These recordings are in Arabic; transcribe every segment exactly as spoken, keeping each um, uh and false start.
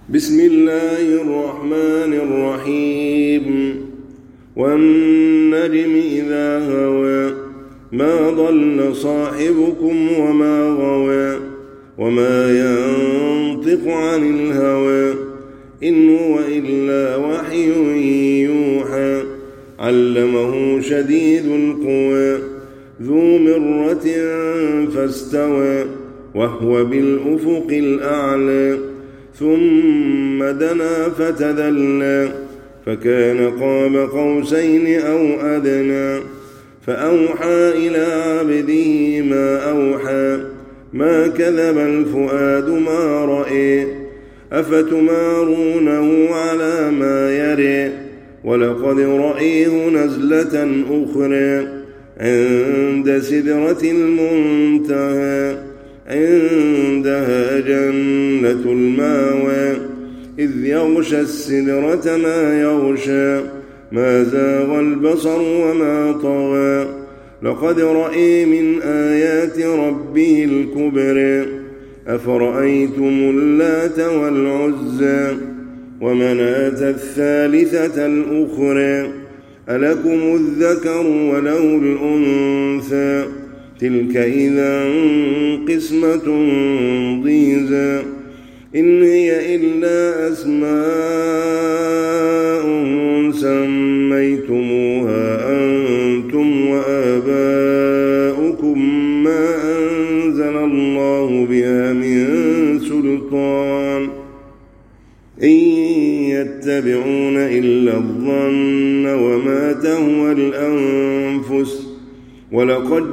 بسم الله الرحمن الرحيم والنجم إذا هوى ما ضل صاحبكم وما غوى وما ينطق عن الهوى إن هو إلا وحي يوحى علمه شديد القوى ذو مرة فاستوى وهو بالأفق الأعلى ثم دنا فتدلى فكان قاب قوسين أو أدنى فأوحى إلى عبده ما أوحى ما كذب الفؤاد ما رأى أفتمارونه على ما يرى ولقد رأيه نزلة أخرى عند سدرة المنتهى عندها جنة الماوى إذ يغشى السدرة ما يغشى ما زاغ البصر وما طغى لقد رأى من آيات ربه الكبرى أفرأيتم اللات والعزى ومناة الثالثة الأخرى ألكم الذكر وله الأنثى تلك إذا قسمة ضيزى إن هي إلا أسماء سميتموها أنتم وآباؤكم ما أنزل الله بها من سلطان إن يتبعون إلا الظن وما تهوى الأنفس ولقد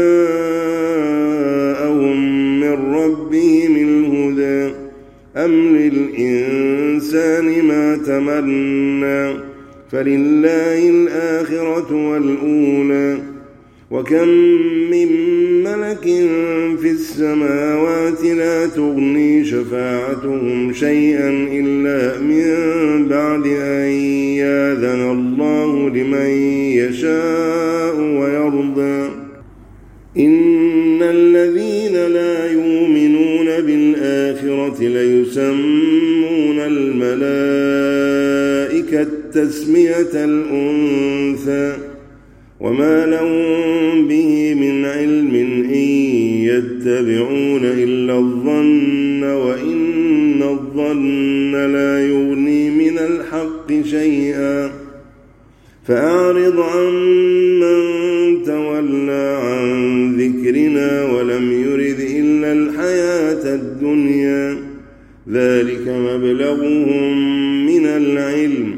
جاءهم من ربهم الهدى أم للإنسان ما تمنى فلله الآخرة والأولى وكم من ملك في السماوات لا تغني شفاعتهم شيئا إلا من بعد أن يأذن الله لمن يشاء ويرضى إن الذين لا يؤمنون بالآخرة ليسمون الملائكة تسمية الأنثى وما لهم به من علم إن يتبعون إلا الظن وإن الظن لا يغني من الحق شيئا فأعرض عن من تولى عن ذكرنا ولم يرد إلا الحياة الدنيا ذلك مبلغهم من العلم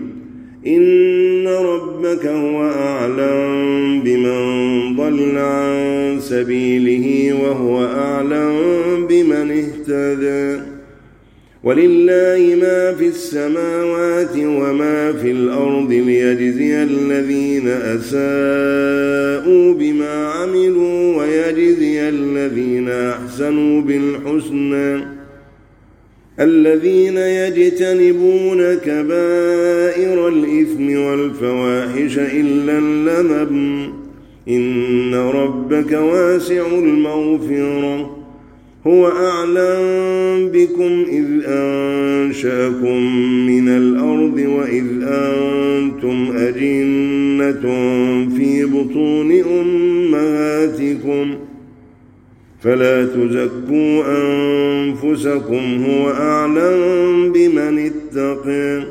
إن ربك هو أعلم بمن ضل عن سبيله وهو أعلم بمن اهتدى ولله ما في السماوات وما في الأرض ليجزي الذين أساءوا بما عملوا ويجزي الذين أحسنوا بالحسنى الذين يجتنبون كبائر الإثم والفواحش إلا اللمم إن ربك واسع المغفرة هو أعلم بكم إذ أنشأكم من الأرض وإذ أنتم أجنة في بطون أمهاتكم فلا تزكوا أنفسكم هو أعلم بمن اتقى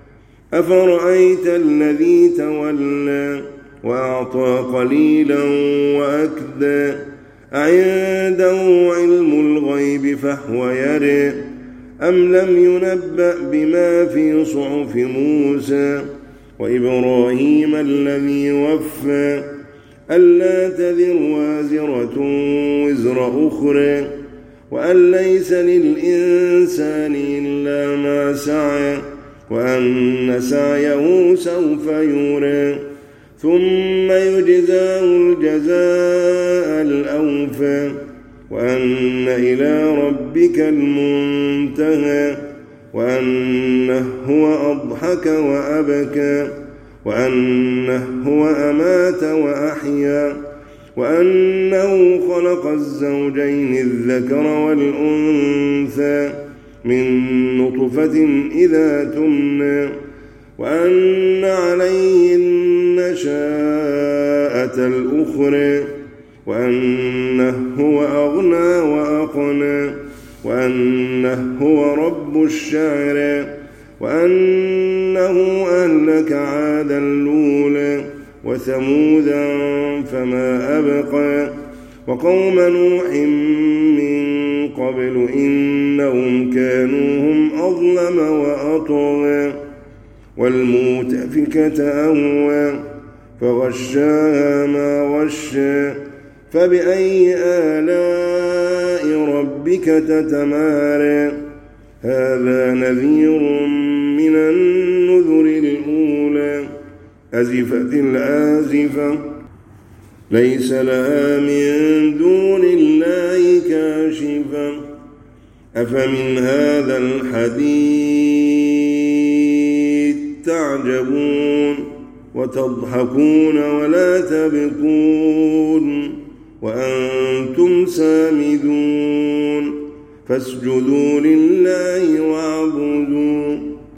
أفرأيت الذي تولى وأعطى قليلا وأكدى أعنده علم الغيب فهو يرى أم لم ينبأ بما في صحف موسى وإبراهيم الذي وفى ألا تذر وازرة وزر أخرى وأن ليس للإنسان إلا ما سعى وأن سعيه سوف يرى ثم يجزاه الجزاء الأوفى وأن إلى ربك المنتهى وأنه هو أضحك وأبكى وأنه هو أمات وأحيا وأنه خلق الزوجين الذكر والأنثى من نطفة إذا تمنى وأن عليه النشاءة الأخرى وأنه هو أغنى وأقنى وأنه هو رب الشعرى وأنه أهلك عادا الأولى وثمودا فما أبقى وقوم نوح من قبل إنهم كانوا هم أظلم وأطغى والمؤتفكة أهوى فغشاها ما غشى فبأي آلاء ربك تتمارى هذا نذير من النذر الأولى أزفت الآزفة ليس لها من دون الله كاشفة أفمن هذا الحديث تعجبون وتضحكون ولا تبكون وأنتم سامدون فاسجدوا لله واعبدوا